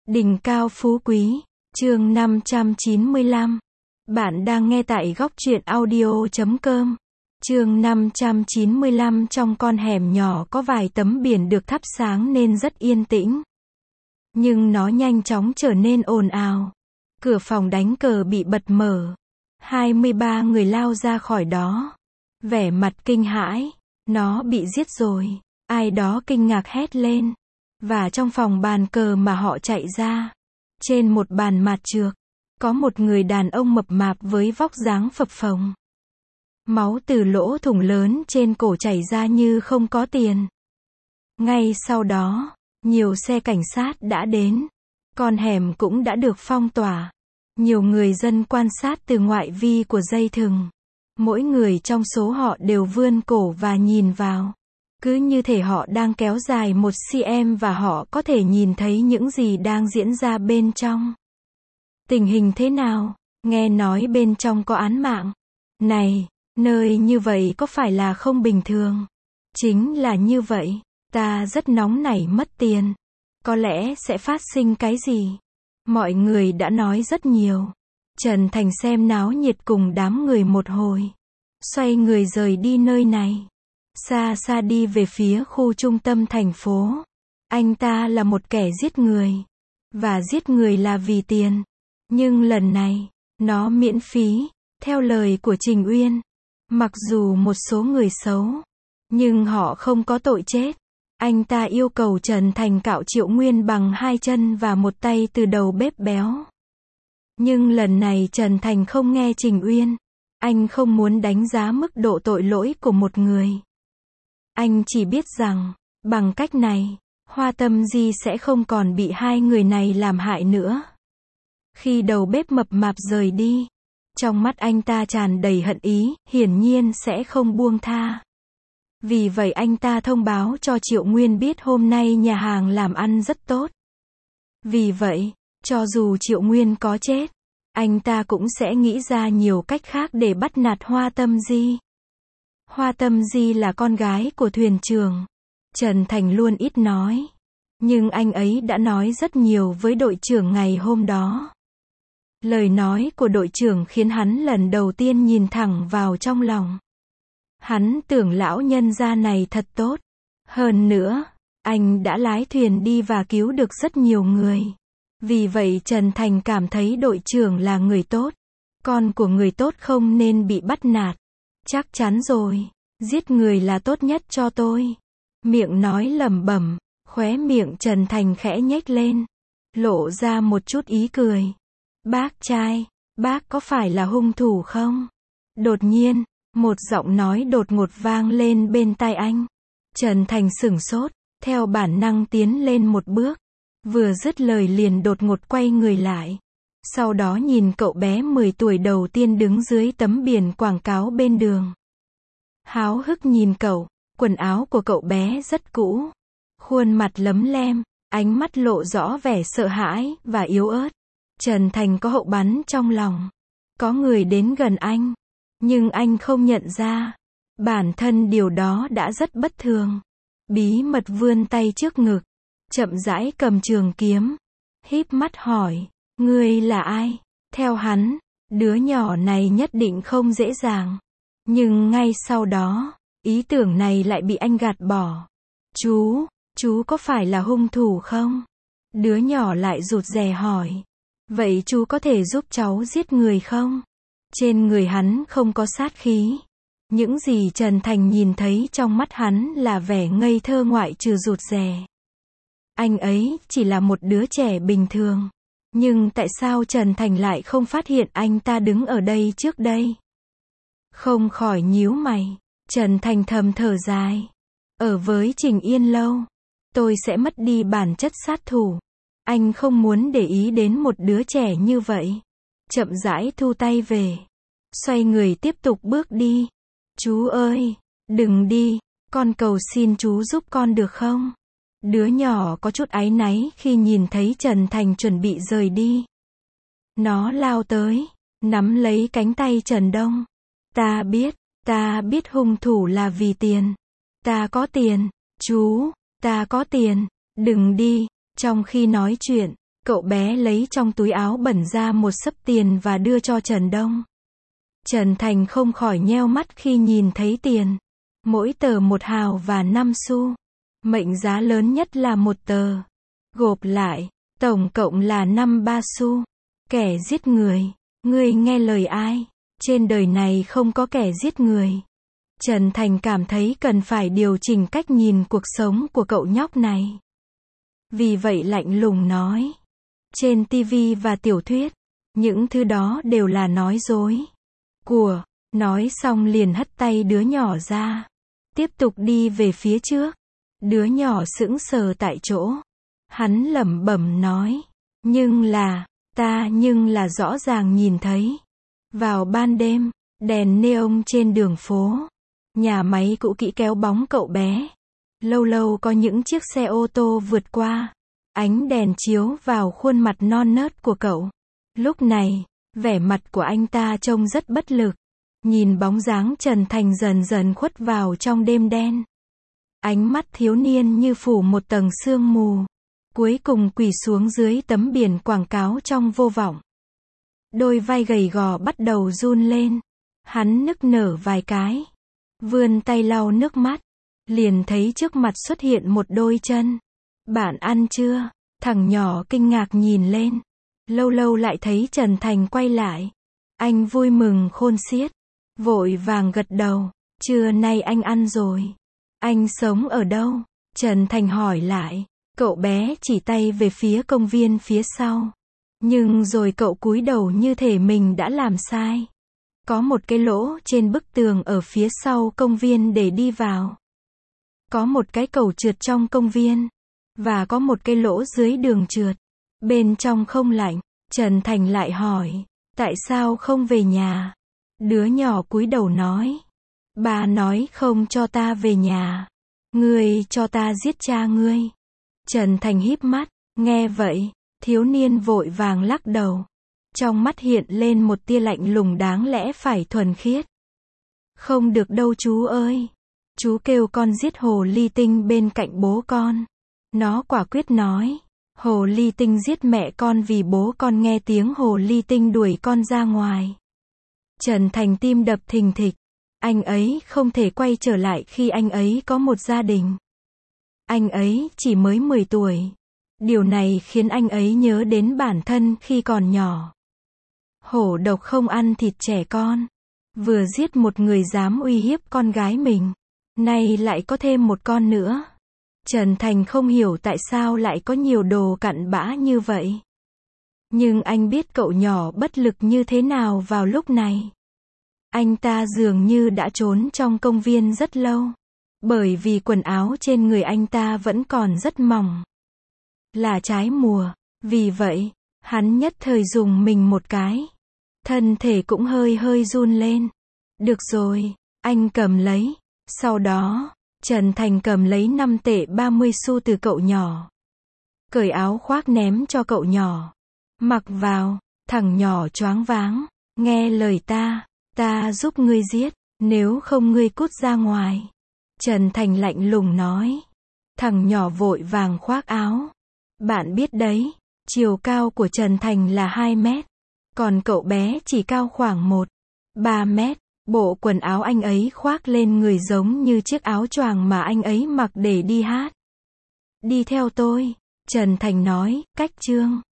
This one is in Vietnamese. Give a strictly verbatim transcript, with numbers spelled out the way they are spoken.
Đỉnh cao phú quý, chương năm trăm chín mươi lăm. Bạn đang nghe tại góc truyện audio chấm com. Chương năm trăm chín mươi lăm. Trong con hẻm nhỏ có vài tấm biển được thắp sáng nên rất yên tĩnh. Nhưng nó nhanh chóng trở nên ồn ào. Cửa phòng đánh cờ bị bật mở. hai mươi ba người lao ra khỏi đó. Vẻ mặt kinh hãi. Nó bị giết rồi. Ai đó kinh ngạc hét lên. Và trong phòng bàn cờ mà họ chạy ra, trên một bàn mạt trược, có một người đàn ông mập mạp với vóc dáng phập phồng. Máu từ lỗ thủng lớn trên cổ chảy ra như không có tiền. Ngay sau đó, nhiều xe cảnh sát đã đến. Con hẻm cũng đã được phong tỏa. Nhiều người dân quan sát từ ngoại vi của dây thừng. Mỗi người trong số họ đều vươn cổ và nhìn vào. Cứ như thể họ đang kéo dài một xăng-ti-mét và họ có thể nhìn thấy những gì đang diễn ra bên trong. Tình hình thế nào? Nghe nói bên trong có án mạng. Này, nơi như vậy có phải là không bình thường? Chính là như vậy. Ta rất nóng nảy mất tiền. Có lẽ sẽ phát sinh cái gì? Mọi người đã nói rất nhiều. Trần Thành xem náo nhiệt cùng đám người một hồi. Xoay người rời đi nơi này. Xa xa đi về phía khu trung tâm thành phố. Anh ta là một kẻ giết người. Và giết người là vì tiền. Nhưng lần này, nó miễn phí, theo lời của Trình Uyên. Mặc dù một số người xấu, nhưng họ không có tội chết. Anh ta yêu cầu Trần Thành cạo Triệu Nguyên bằng hai chân và một tay từ đầu bếp béo. Nhưng lần này Trần Thành không nghe Trình Uyên. Anh không muốn đánh giá mức độ tội lỗi của một người. Anh chỉ biết rằng, bằng cách này, Hoa Tâm Di sẽ không còn bị hai người này làm hại nữa. Khi đầu bếp mập mạp rời đi, trong mắt anh ta tràn đầy hận ý, hiển nhiên sẽ không buông tha. Vì vậy anh ta thông báo cho Triệu Nguyên biết hôm nay nhà hàng làm ăn rất tốt. Vì vậy, cho dù Triệu Nguyên có chết, anh ta cũng sẽ nghĩ ra nhiều cách khác để bắt nạt Hoa Tâm Di. Hoa Tâm Di là con gái của thuyền trưởng. Trần Thành luôn ít nói. Nhưng anh ấy đã nói rất nhiều với đội trưởng ngày hôm đó. Lời nói của đội trưởng khiến hắn lần đầu tiên nhìn thẳng vào trong lòng. Hắn tưởng lão nhân gia này thật tốt. Hơn nữa, anh đã lái thuyền đi và cứu được rất nhiều người. Vì vậy Trần Thành cảm thấy đội trưởng là người tốt. Con của người tốt không nên bị bắt nạt. Chắc chắn rồi, giết người là tốt nhất cho tôi. Miệng nói lẩm bẩm, khóe miệng Trần Thành khẽ nhếch lên, lộ ra một chút ý cười. Bác trai, bác có phải là hung thủ không? Đột nhiên, một giọng nói đột ngột vang lên bên tai anh. Trần Thành sửng sốt, theo bản năng tiến lên một bước. Vừa dứt lời liền đột ngột quay người lại. Sau đó nhìn cậu bé mười tuổi đầu tiên đứng dưới tấm biển quảng cáo bên đường. Háo hức nhìn cậu, quần áo của cậu bé rất cũ. Khuôn mặt lấm lem, ánh mắt lộ rõ vẻ sợ hãi và yếu ớt. Trần Thành có hậu bắn trong lòng. Có người đến gần anh, nhưng anh không nhận ra. Bản thân điều đó đã rất bất thường. Bí mật vươn tay trước ngực, chậm rãi cầm trường kiếm, híp mắt hỏi, ngươi là ai? Theo hắn, đứa nhỏ này nhất định không dễ dàng. Nhưng ngay sau đó, ý tưởng này lại bị anh gạt bỏ. Chú, chú có phải là hung thủ không? Đứa nhỏ lại rụt rè hỏi. Vậy chú có thể giúp cháu giết người không? Trên người hắn không có sát khí. Những gì Trần Thành nhìn thấy trong mắt hắn là vẻ ngây thơ ngoại trừ rụt rè. Anh ấy chỉ là một đứa trẻ bình thường. Nhưng tại sao Trần Thành lại không phát hiện anh ta đứng ở đây trước đây? Không khỏi nhíu mày. Trần Thành thầm thở dài. Ở với Trình Yên lâu, tôi sẽ mất đi bản chất sát thủ. Anh không muốn để ý đến một đứa trẻ như vậy. Chậm rãi thu tay về. Xoay người tiếp tục bước đi. Chú ơi, đừng đi. Con cầu xin chú giúp con được không? Đứa nhỏ có chút áy náy khi nhìn thấy Trần Thành chuẩn bị rời đi. Nó lao tới, nắm lấy cánh tay Trần Đông. Ta biết, ta biết hung thủ là vì tiền. Ta có tiền, chú, ta có tiền, đừng đi. Trong khi nói chuyện, Cậu bé lấy trong túi áo bẩn ra một xấp tiền và đưa cho Trần Đông. Trần Thành không khỏi nheo mắt khi nhìn thấy tiền. Mỗi tờ một hào và năm xu. Mệnh giá lớn nhất là một tờ. Gộp lại, tổng cộng là năm ba xu. Kẻ giết người. Ngươi nghe lời ai? Trên đời này không có kẻ giết người. Trần Thành cảm thấy cần phải điều chỉnh cách nhìn cuộc sống của cậu nhóc này. Vì vậy lạnh lùng nói. Trên ti vi và tiểu thuyết, những thứ đó đều là nói dối. Của, nói xong liền hất tay đứa nhỏ ra. Tiếp tục đi về phía trước. Đứa nhỏ sững sờ tại chỗ. Hắn lẩm bẩm nói. Nhưng là, ta nhưng là rõ ràng nhìn thấy. Vào ban đêm, đèn neon trên đường phố. Nhà máy cũ kỹ kéo bóng cậu bé. Lâu lâu có những chiếc xe ô tô vượt qua. Ánh đèn chiếu vào khuôn mặt non nớt của cậu. Lúc này, vẻ mặt của anh ta trông rất bất lực. Nhìn bóng dáng Trần Thành dần dần khuất vào trong đêm đen. Ánh mắt thiếu niên như phủ một tầng sương mù. Cuối cùng quỳ xuống dưới tấm biển quảng cáo trong vô vọng. Đôi vai gầy gò bắt đầu run lên. Hắn nức nở vài cái. Vươn tay lau nước mắt. Liền thấy trước mặt xuất hiện một đôi chân. Bạn ăn chưa? Thằng nhỏ kinh ngạc nhìn lên. Lâu lâu lại thấy Trần Thành quay lại. Anh vui mừng khôn xiết. Vội vàng gật đầu. Trưa nay anh ăn rồi. Anh sống ở đâu? Trần Thành hỏi lại. Cậu bé chỉ tay về phía công viên phía sau. Nhưng rồi cậu cúi đầu như thể mình đã làm sai. Có một cái lỗ trên bức tường ở phía sau công viên để đi vào. Có một cái cầu trượt trong công viên. Và có một cái lỗ dưới đường trượt. Bên trong không lạnh. Trần Thành lại hỏi. Tại sao không về nhà? Đứa nhỏ cúi đầu nói. Bà nói không cho ta về nhà. Ngươi cho ta giết cha ngươi. Trần Thành híp mắt. Nghe vậy, thiếu niên vội vàng lắc đầu. Trong mắt hiện lên một tia lạnh lùng đáng lẽ phải thuần khiết. Không được đâu chú ơi. Chú kêu con giết hồ ly tinh bên cạnh bố con. Nó quả quyết nói. Hồ ly tinh giết mẹ con vì bố con nghe tiếng hồ ly tinh đuổi con ra ngoài. Trần Thành tim đập thình thịch. Anh ấy không thể quay trở lại khi anh ấy có một gia đình. Anh ấy chỉ mới mười tuổi. Điều này khiến anh ấy nhớ đến bản thân khi còn nhỏ. Hổ độc không ăn thịt trẻ con. Vừa giết một người dám uy hiếp con gái mình. Nay lại có thêm một con nữa. Trần Thành không hiểu tại sao lại có nhiều đồ cặn bã như vậy. Nhưng anh biết cậu nhỏ bất lực như thế nào vào lúc này. Anh ta dường như đã trốn trong công viên rất lâu. Bởi vì quần áo trên người anh ta vẫn còn rất mỏng. Là trái mùa. Vì vậy, hắn nhất thời dùng mình một cái. Thân thể cũng hơi hơi run lên. Được rồi, anh cầm lấy. Sau đó, Trần Thành cầm lấy năm tệ ba mươi xu từ cậu nhỏ. Cởi áo khoác ném cho cậu nhỏ. Mặc vào, thằng nhỏ choáng váng. Nghe lời ta, ta giúp ngươi giết, nếu không ngươi cút ra ngoài. Trần Thành lạnh lùng nói. Thằng nhỏ vội vàng khoác áo. Bạn biết đấy, chiều cao của Trần Thành là hai mét. Còn cậu bé chỉ cao khoảng một phẩy ba mét. Bộ quần áo anh ấy khoác lên người giống như chiếc áo choàng mà anh ấy mặc để đi hát. Đi theo tôi, Trần Thành nói, cách chương.